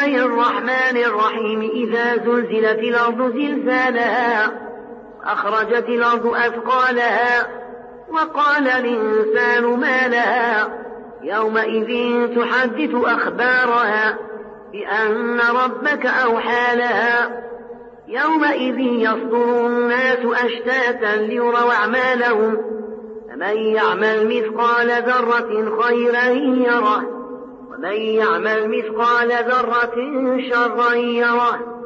الله الرحمن الرحيم إذا زلزلت الأرض زلزالها أخرجت الأرض أثقالها وقال الإنسان ما لها يومئذ تحدث أخبارها بأن ربك أوحى لها يومئذ يصدر الناس أشتاتا ليروا أعمالهم فمن يعمل مثقال ذرة خيرا يره ومن يعمل مثقال ذرة شرا يره